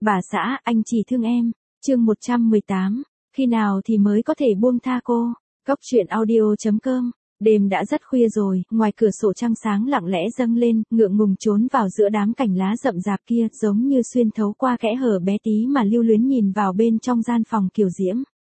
Bà xã, anh chỉ thương em. Chương 118. Khi nào thì mới có thể buông tha cô? Góc truyện audio.com. Đêm đã rất khuya rồi, ngoài cửa sổ trăng sáng lặng lẽ dâng lên, ngượng ngùng trốn vào giữa đám cành lá rậm rạp kia, giống như xuyên thấu qua kẽ hở bé tí mà lưu luyến nhìn vào bên trong gian phòng kiều diễm.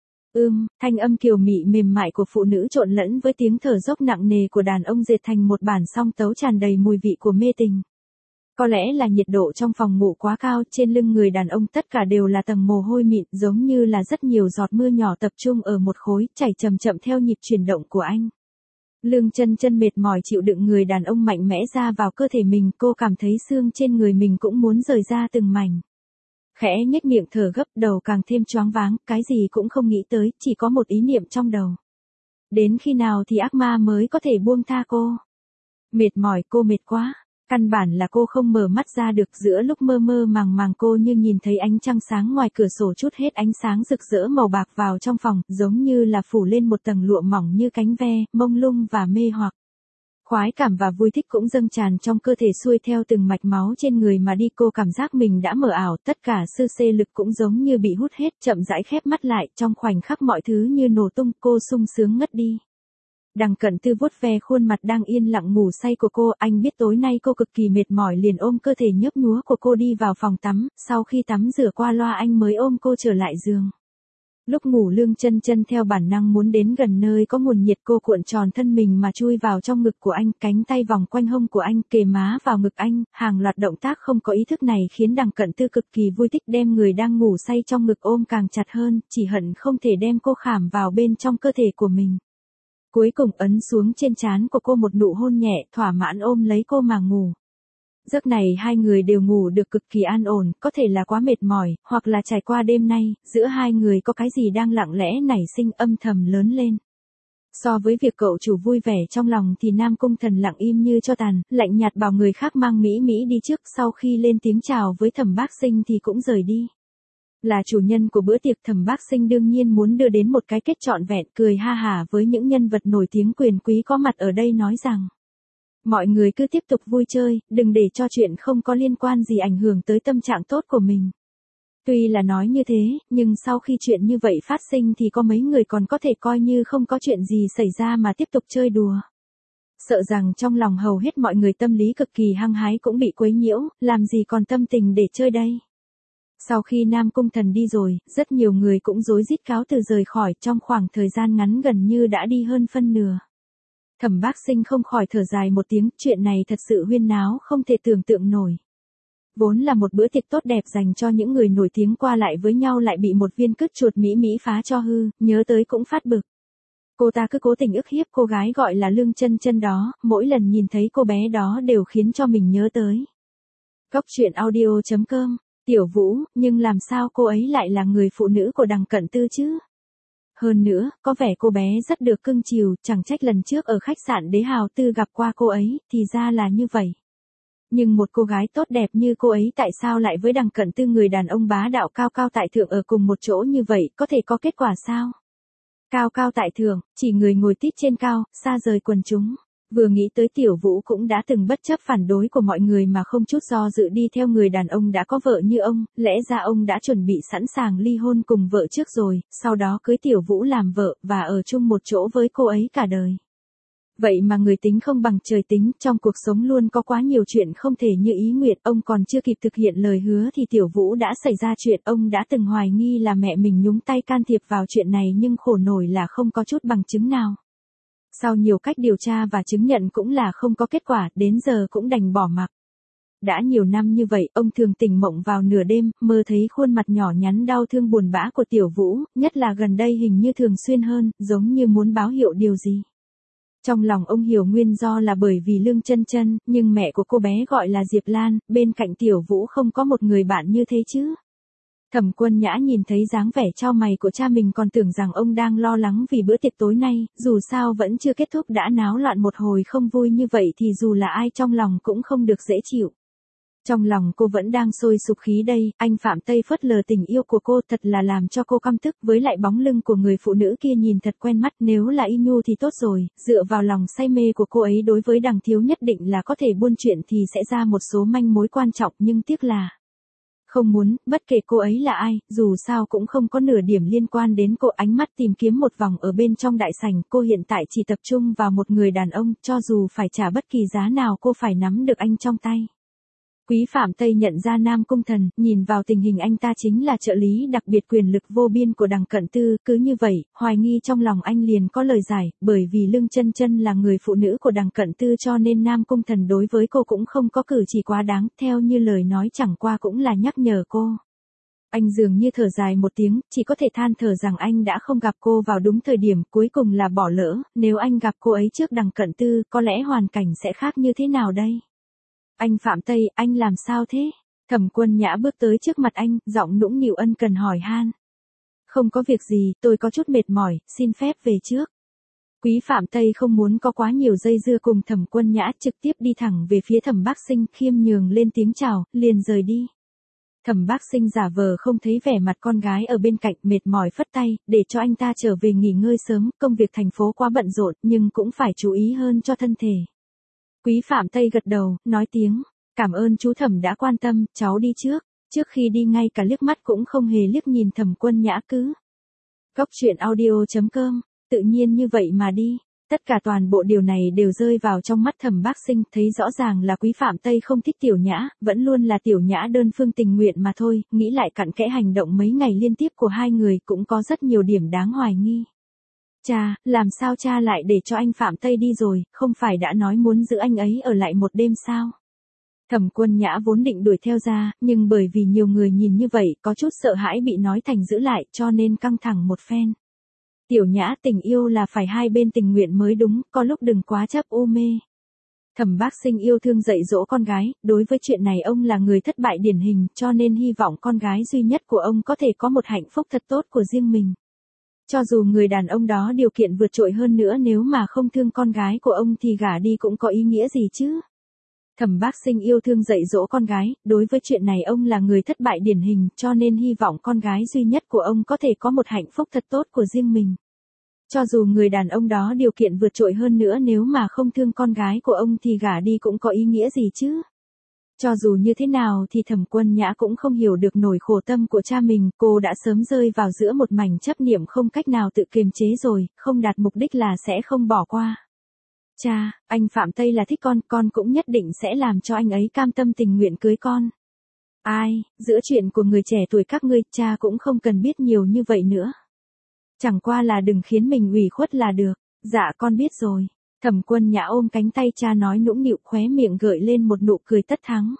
Thanh âm kiều mị mềm mại của phụ nữ trộn lẫn với tiếng thở dốc nặng nề của đàn ông dệt thành một bản song tấu tràn đầy mùi vị của mê tình. Có lẽ là nhiệt độ trong phòng ngủ quá cao, trên lưng người đàn ông tất cả đều là tầng mồ hôi mịn, giống như là rất nhiều giọt mưa nhỏ tập trung ở một khối, chảy chậm chậm theo nhịp chuyển động của anh. Lương chân chân mệt mỏi chịu đựng người đàn ông mạnh mẽ ra vào cơ thể mình, cô cảm thấy xương trên người mình cũng muốn rời ra từng mảnh. Khẽ nhếch miệng thở gấp, đầu càng thêm choáng váng, cái gì cũng không nghĩ tới, chỉ có một ý niệm trong đầu. Đến khi nào thì ác ma mới có thể buông tha cô? Mệt mỏi, cô mệt quá. Căn bản là cô không mở mắt ra được, giữa lúc mơ mơ màng màng cô như nhìn thấy ánh trăng sáng ngoài cửa sổ chút hết ánh sáng rực rỡ màu bạc vào trong phòng, giống như là phủ lên một tầng lụa mỏng như cánh ve, mông lung và mê hoặc. Khoái cảm và vui thích cũng dâng tràn trong cơ thể xuôi theo từng mạch máu trên người mà đi, cô cảm giác mình đã mờ ảo, tất cả sư xê lực cũng giống như bị hút hết, chậm rãi khép mắt lại, trong khoảnh khắc mọi thứ như nổ tung, cô sung sướng ngất đi. Đằng Cận Tư vuốt ve khuôn mặt đang yên lặng ngủ say của cô, anh biết tối nay cô cực kỳ mệt mỏi liền ôm cơ thể nhấp nhúa của cô đi vào phòng tắm, sau khi tắm rửa qua loa anh mới ôm cô trở lại giường. Lúc ngủ Lương chân chân theo bản năng muốn đến gần nơi có nguồn nhiệt, cô cuộn tròn thân mình mà chui vào trong ngực của anh, cánh tay vòng quanh hông của anh, kề má vào ngực anh, hàng loạt động tác không có ý thức này khiến Đằng Cận Tư cực kỳ vui thích, đem người đang ngủ say trong ngực ôm càng chặt hơn, chỉ hận không thể đem cô khảm vào bên trong cơ thể của mình. Cuối cùng ấn xuống trên trán của cô một nụ hôn nhẹ, thỏa mãn ôm lấy cô mà ngủ. Giấc này hai người đều ngủ được cực kỳ an ổn, có thể là quá mệt mỏi, hoặc là trải qua đêm nay, giữa hai người có cái gì đang lặng lẽ nảy sinh âm thầm lớn lên. So với việc cậu chủ vui vẻ trong lòng thì Nam Cung Thần lặng im như cho tàn, lạnh nhạt bảo người khác mang Mỹ Mỹ đi trước, sau khi lên tiếng chào với Thẩm Bác Sinh thì cũng rời đi. Là chủ nhân của bữa tiệc, Thẩm Bác Sinh đương nhiên muốn đưa đến một cái kết trọn vẹn, cười ha hả với những nhân vật nổi tiếng quyền quý có mặt ở đây nói rằng: mọi người cứ tiếp tục vui chơi, đừng để cho chuyện không có liên quan gì ảnh hưởng tới tâm trạng tốt của mình. Tuy là nói như thế, nhưng sau khi chuyện như vậy phát sinh thì có mấy người còn có thể coi như không có chuyện gì xảy ra mà tiếp tục chơi đùa. Sợ rằng trong lòng hầu hết mọi người tâm lý cực kỳ hăng hái cũng bị quấy nhiễu, làm gì còn tâm tình để chơi đây. Sau khi Nam Cung Thần đi rồi, rất nhiều người cũng rối rít cáo từ rời khỏi, trong khoảng thời gian ngắn gần như đã đi hơn phân nửa. Thẩm Bác Sinh không khỏi thở dài một tiếng, chuyện này thật sự huyên náo không thể tưởng tượng nổi. Vốn là một bữa tiệc tốt đẹp dành cho những người nổi tiếng qua lại với nhau lại bị một viên cứt chuột Mỹ Mỹ phá cho hư, nhớ tới cũng phát bực. Cô ta cứ cố tình ức hiếp cô gái gọi là Lương chân chân đó, mỗi lần nhìn thấy cô bé đó đều khiến cho mình nhớ tới. Góc truyện audio.com. Tiểu Vũ, nhưng làm sao cô ấy lại là người phụ nữ của Đằng Cận Tư chứ? Hơn nữa, có vẻ cô bé rất được cưng chiều, chẳng trách lần trước ở khách sạn Đế Hào Tư gặp qua cô ấy, thì ra là như vậy. Nhưng một cô gái tốt đẹp như cô ấy tại sao lại với Đằng Cận Tư, người đàn ông bá đạo cao cao tại thượng ở cùng một chỗ như vậy, có thể có kết quả sao? Cao cao tại thượng, chỉ người ngồi tít trên cao, xa rời quần chúng. Vừa nghĩ tới Tiểu Vũ cũng đã từng bất chấp phản đối của mọi người mà không chút do dự đi theo người đàn ông đã có vợ như ông, lẽ ra ông đã chuẩn bị sẵn sàng ly hôn cùng vợ trước rồi, sau đó cưới Tiểu Vũ làm vợ và ở chung một chỗ với cô ấy cả đời. Vậy mà người tính không bằng trời tính, trong cuộc sống luôn có quá nhiều chuyện không thể như ý nguyện, ông còn chưa kịp thực hiện lời hứa thì Tiểu Vũ đã xảy ra chuyện, ông đã từng hoài nghi là mẹ mình nhúng tay can thiệp vào chuyện này nhưng khổ nổi là không có chút bằng chứng nào. Sau nhiều cách điều tra và chứng nhận cũng là không có kết quả, đến giờ cũng đành bỏ mặc. Đã nhiều năm như vậy, ông thường tỉnh mộng vào nửa đêm, mơ thấy khuôn mặt nhỏ nhắn đau thương buồn bã của Tiểu Vũ, nhất là gần đây hình như thường xuyên hơn, giống như muốn báo hiệu điều gì. Trong lòng ông hiểu nguyên do là bởi vì Lương chân chân, nhưng mẹ của cô bé gọi là Diệp Lan, bên cạnh Tiểu Vũ không có một người bạn như thế chứ. Thẩm Quân Nhã nhìn thấy dáng vẻ chau mày của cha mình còn tưởng rằng ông đang lo lắng vì bữa tiệc tối nay, dù sao vẫn chưa kết thúc đã náo loạn một hồi không vui như vậy thì dù là ai trong lòng cũng không được dễ chịu. Trong lòng cô vẫn đang sôi sục khí đây, anh Phạm Tây phớt lờ tình yêu của cô thật là làm cho cô căm tức, với lại bóng lưng của người phụ nữ kia nhìn thật quen mắt, nếu là Y Nhu thì tốt rồi, dựa vào lòng say mê của cô ấy đối với Đằng Thiếu nhất định là có thể buôn chuyện thì sẽ ra một số manh mối quan trọng, nhưng tiếc là Không muốn, bất kể cô ấy là ai, dù sao cũng không có nửa điểm liên quan đến cô. Ánh mắt tìm kiếm một vòng ở bên trong đại sảnh, cô hiện tại chỉ tập trung vào một người đàn ông, cho dù phải trả bất kỳ giá nào cô phải nắm được anh trong tay. Quý Phạm Tây nhận ra Nam Cung Thần, nhìn vào tình hình anh ta chính là trợ lý đặc biệt quyền lực vô biên của Đằng Cận Tư, cứ như vậy, hoài nghi trong lòng anh liền có lời giải, bởi vì Lương Chân Chân là người phụ nữ của Đằng Cận Tư cho nên Nam Cung Thần đối với cô cũng không có cử chỉ quá đáng, theo như lời nói chẳng qua cũng là nhắc nhở cô. Anh dường như thở dài một tiếng, chỉ có thể than thở rằng anh đã không gặp cô vào đúng thời điểm, cuối cùng là bỏ lỡ, nếu anh gặp cô ấy trước Đằng Cận Tư, có lẽ hoàn cảnh sẽ khác như thế nào đây? Anh Phạm Tây, anh làm sao thế? Thẩm Quân Nhã bước tới trước mặt anh, giọng nũng nịu ân cần hỏi han. Không có việc gì, tôi có chút mệt mỏi, xin phép về trước. Quý Phạm Tây không muốn có quá nhiều dây dưa cùng Thẩm Quân Nhã, trực tiếp đi thẳng về phía Thẩm Bác Sinh, khiêm nhường lên tiếng chào, liền rời đi. Thẩm Bác Sinh giả vờ không thấy vẻ mặt con gái ở bên cạnh, mệt mỏi phất tay, để cho anh ta trở về nghỉ ngơi sớm, công việc thành phố quá bận rộn, nhưng cũng phải chú ý hơn cho thân thể. Quý Phạm Tây gật đầu, nói tiếng, cảm ơn chú Thẩm đã quan tâm, cháu đi trước. Trước khi đi ngay cả liếc mắt cũng không hề liếc nhìn Thẩm Quân Nhã cứ. Cốc truyện audio.com, tự nhiên như vậy mà đi. Tất cả toàn bộ điều này đều rơi vào trong mắt Thẩm Bác Sinh, thấy rõ ràng là Quý Phạm Tây không thích Tiểu Nhã, vẫn luôn là Tiểu Nhã đơn phương tình nguyện mà thôi, nghĩ lại cặn kẽ hành động mấy ngày liên tiếp của hai người cũng có rất nhiều điểm đáng hoài nghi. Cha, làm sao cha lại để cho anh Phạm Tây đi rồi, không phải đã nói muốn giữ anh ấy ở lại một đêm sao? Thẩm Quân Nhã vốn định đuổi theo ra, nhưng bởi vì nhiều người nhìn như vậy, có chút sợ hãi bị nói thành giữ lại, cho nên căng thẳng một phen. Tiểu Nhã, tình yêu là phải hai bên tình nguyện mới đúng, có lúc đừng quá chấp u mê. Thẩm Bác Sinh yêu thương dạy dỗ con gái, đối với chuyện này ông là người thất bại điển hình, cho nên hy vọng con gái duy nhất của ông có thể có một hạnh phúc thật tốt của riêng mình. Cho dù người đàn ông đó điều kiện vượt trội hơn nữa, nếu mà không thương con gái của ông thì gả đi cũng có ý nghĩa gì chứ. Thẩm Bác Sinh yêu thương dạy dỗ con gái, đối với chuyện này ông là người thất bại điển hình, cho nên hy vọng con gái duy nhất của ông có thể có một hạnh phúc thật tốt của riêng mình. Cho dù người đàn ông đó điều kiện vượt trội hơn nữa, nếu mà không thương con gái của ông thì gả đi cũng có ý nghĩa gì chứ. Cho dù như thế nào thì Thẩm Quân Nhã cũng không hiểu được nổi khổ tâm của cha mình, cô đã sớm rơi vào giữa một mảnh chấp niệm không cách nào tự kiềm chế rồi, không đạt mục đích là sẽ không bỏ qua. Cha, anh Phạm Tây là thích con cũng nhất định sẽ làm cho anh ấy cam tâm tình nguyện cưới con. Ai, giữa chuyện của người trẻ tuổi các ngươi, cha cũng không cần biết nhiều như vậy nữa. Chẳng qua là đừng khiến mình ủy khuất là được. Dạ con biết rồi. Thẩm Quân Nhã ôm cánh tay cha nói nũng nịu, khóe miệng gợi lên một nụ cười tất thắng.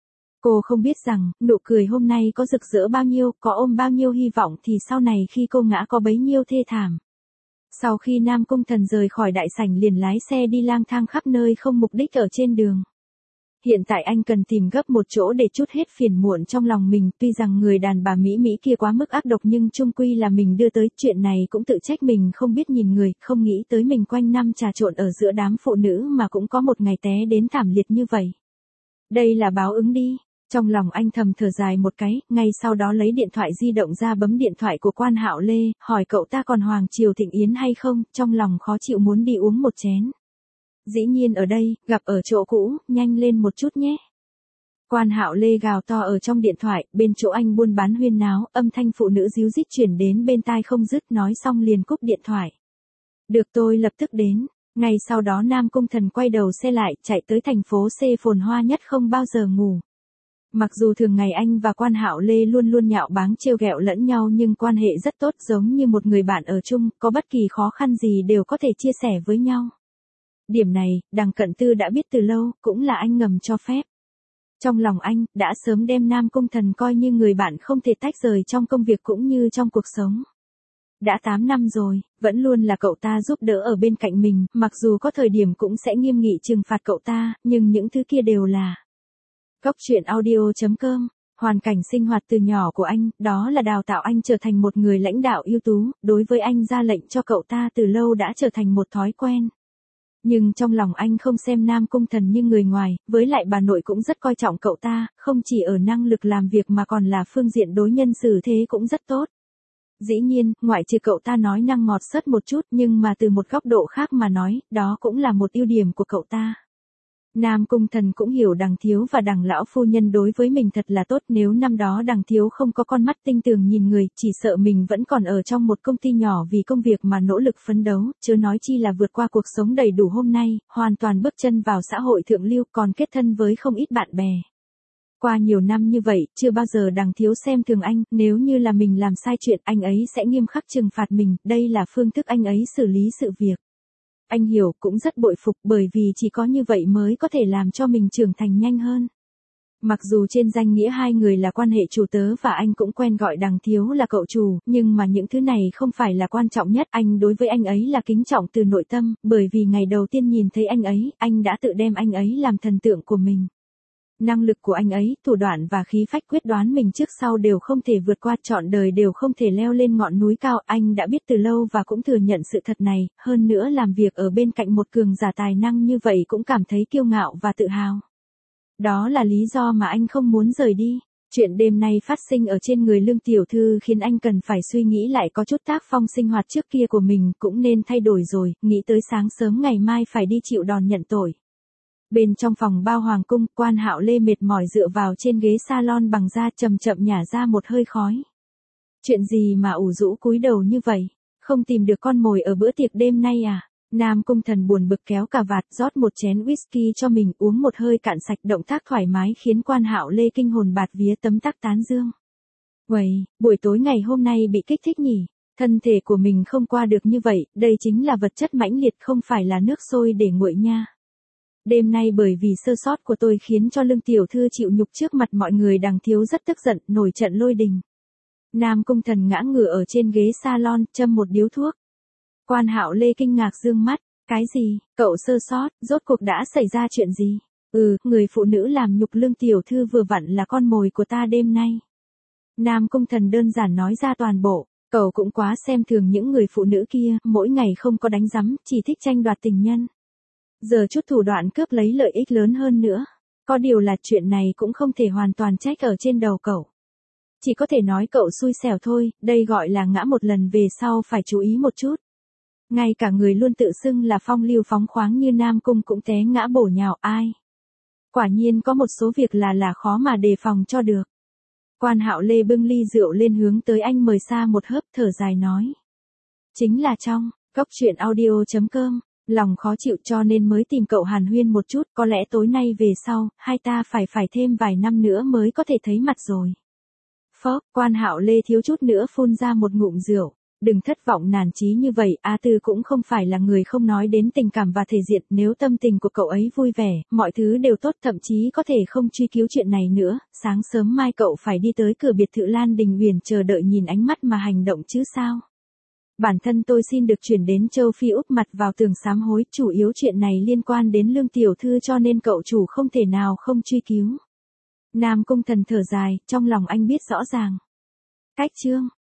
Cô không biết rằng, nụ cười hôm nay có rực rỡ bao nhiêu, có ôm bao nhiêu hy vọng thì sau này khi cô ngã có bấy nhiêu thê thảm. Sau khi Nam Cung Thần rời khỏi đại sảnh liền lái xe đi lang thang khắp nơi không mục đích ở trên đường. Hiện tại anh cần tìm gấp một chỗ để trút hết phiền muộn trong lòng mình, tuy rằng người đàn bà Mỹ Mỹ kia quá mức ác độc nhưng chung quy là mình đưa tới, chuyện này cũng tự trách mình không biết nhìn người, không nghĩ tới mình quanh năm trà trộn ở giữa đám phụ nữ mà cũng có một ngày té đến thảm liệt như vậy. Đây là báo ứng đi. Trong lòng anh thầm thở dài một cái, ngay sau đó lấy điện thoại di động ra bấm điện thoại của Quan Hạo Lê, hỏi cậu ta còn Hoàng Triều Thịnh Yến hay không, trong lòng khó chịu muốn đi uống một chén. Dĩ nhiên ở đây, gặp ở chỗ cũ, nhanh lên một chút nhé. Quan Hạo Lê gào to ở trong điện thoại, bên chỗ anh buôn bán huyên náo, âm thanh phụ nữ ríu rít chuyển đến bên tai không dứt, nói xong liền cúp điện thoại. Được, tôi lập tức đến. Ngay sau đó Nam Cung Thần quay đầu xe lại, chạy tới thành phố C phồn hoa nhất không bao giờ ngủ. Mặc dù thường ngày anh và Quan Hạo Lê luôn luôn nhạo báng trêu ghẹo lẫn nhau nhưng quan hệ rất tốt, giống như một người bạn ở chung, có bất kỳ khó khăn gì đều có thể chia sẻ với nhau. Điểm này, Đằng Cận Tư đã biết từ lâu, cũng là anh ngầm cho phép. Trong lòng anh, đã sớm đem Nam Cung Thần coi như người bạn không thể tách rời trong công việc cũng như trong cuộc sống. Đã 8 năm rồi, vẫn luôn là cậu ta giúp đỡ ở bên cạnh mình, mặc dù có thời điểm cũng sẽ nghiêm nghị trừng phạt cậu ta, nhưng những thứ kia đều là... Cốc truyện audio.com, hoàn cảnh sinh hoạt từ nhỏ của anh, đó là đào tạo anh trở thành một người lãnh đạo ưu tú, đối với anh ra lệnh cho cậu ta từ lâu đã trở thành một thói quen. Nhưng trong lòng anh không xem Nam Cung Thần như người ngoài, với lại bà nội cũng rất coi trọng cậu ta, không chỉ ở năng lực làm việc mà còn là phương diện đối nhân xử thế cũng rất tốt. Dĩ nhiên, ngoại trừ cậu ta nói năng ngọt sớt một chút nhưng mà từ một góc độ khác mà nói, đó cũng là một ưu điểm của cậu ta. Nam Cung Thần cũng hiểu Đằng thiếu và Đằng lão phu nhân đối với mình thật là tốt, nếu năm đó Đằng thiếu không có con mắt tinh tường nhìn người, chỉ sợ mình vẫn còn ở trong một công ty nhỏ vì công việc mà nỗ lực phấn đấu, chớ nói chi là vượt qua cuộc sống đầy đủ hôm nay, hoàn toàn bước chân vào xã hội thượng lưu, còn kết thân với không ít bạn bè. Qua nhiều năm như vậy, chưa bao giờ Đằng thiếu xem thường anh, nếu như là mình làm sai chuyện, anh ấy sẽ nghiêm khắc trừng phạt mình, đây là phương thức anh ấy xử lý sự việc. Anh hiểu, cũng rất bội phục, bởi vì chỉ có như vậy mới có thể làm cho mình trưởng thành nhanh hơn. Mặc dù trên danh nghĩa hai người là quan hệ chủ tớ và anh cũng quen gọi Đằng thiếu là cậu chủ, nhưng mà những thứ này không phải là quan trọng nhất, anh đối với anh ấy là kính trọng từ nội tâm, bởi vì ngày đầu tiên nhìn thấy anh ấy, anh đã tự đem anh ấy làm thần tượng của mình. Năng lực của anh ấy, thủ đoạn và khí phách quyết đoán mình trước sau đều không thể vượt qua, trọn đời đều không thể leo lên ngọn núi cao, anh đã biết từ lâu và cũng thừa nhận sự thật này, hơn nữa làm việc ở bên cạnh một cường giả tài năng như vậy cũng cảm thấy kiêu ngạo và tự hào. Đó là lý do mà anh không muốn rời đi. Chuyện đêm nay phát sinh ở trên người Lương tiểu thư khiến anh cần phải suy nghĩ lại, có chút tác phong sinh hoạt trước kia của mình cũng nên thay đổi rồi, nghĩ tới sáng sớm ngày mai phải đi chịu đòn nhận tội. Bên trong phòng bao hoàng cung, Quan Hạo Lê mệt mỏi dựa vào trên ghế salon bằng da, chậm chậm nhả ra một hơi khói. Chuyện gì mà ủ rũ cúi đầu như vậy? Không tìm được con mồi ở bữa tiệc đêm nay à? Nam Cung Thần buồn bực kéo cà vạt, rót một chén whisky cho mình, uống một hơi cạn sạch, động tác thoải mái khiến Quan Hạo Lê kinh hồn bạt vía, tấm tắc tán dương. Uầy, buổi tối ngày hôm nay bị kích thích nhỉ? Thân thể của mình không qua được như vậy, đây chính là vật chất mãnh liệt, không phải là nước sôi để nguội nha. Đêm nay bởi vì sơ sót của tôi khiến cho Lương tiểu thư chịu nhục trước mặt mọi người, Đằng thiếu rất tức giận, nổi trận lôi đình. Nam Cung Thần ngã ngửa ở trên ghế salon, châm một điếu thuốc. Quan Hạo Lê kinh ngạc dương mắt, cái gì, cậu sơ sót, rốt cuộc đã xảy ra chuyện gì? Người phụ nữ làm nhục Lương tiểu thư vừa vặn là con mồi của ta đêm nay. Nam Cung Thần đơn giản nói ra toàn bộ, cậu cũng quá xem thường những người phụ nữ kia, mỗi ngày không có đánh rắm, chỉ thích tranh đoạt tình nhân. Giờ chút thủ đoạn cướp lấy lợi ích lớn hơn nữa. Có điều là chuyện này cũng không thể hoàn toàn trách ở trên đầu cậu. Chỉ có thể nói cậu xui xẻo thôi, đây gọi là ngã một lần về sau phải chú ý một chút. Ngay cả người luôn tự xưng là phong lưu phóng khoáng như Nam Cung cũng té ngã bổ nhào, ai. Quả nhiên có một số việc là khó mà đề phòng cho được. Quan Hạo Lê bưng ly rượu lên hướng tới anh, mời xa một hớp, thở dài nói. Chính là trong góc truyện audio.com. Lòng khó chịu cho nên mới tìm cậu hàn huyên một chút, có lẽ tối nay về sau, hai ta phải thêm vài năm nữa mới có thể thấy mặt rồi. Phó, Quan Hạo Lê thiếu chút nữa phun ra một ngụm rượu. Đừng thất vọng nản chí như vậy, A Tư cũng không phải là người không nói đến tình cảm và thể diện, nếu tâm tình của cậu ấy vui vẻ, mọi thứ đều tốt, thậm chí có thể không truy cứu chuyện này nữa, sáng sớm mai cậu phải đi tới cửa biệt thự Lan Đình Uyển chờ đợi nhìn ánh mắt mà hành động chứ sao. Bản thân tôi xin được chuyển đến châu Phi úp mặt vào tường sám hối, chủ yếu chuyện này liên quan đến Lương tiểu thư cho nên cậu chủ không thể nào không truy cứu. Nam Cung Thần thở dài, trong lòng anh biết rõ ràng. Cách chương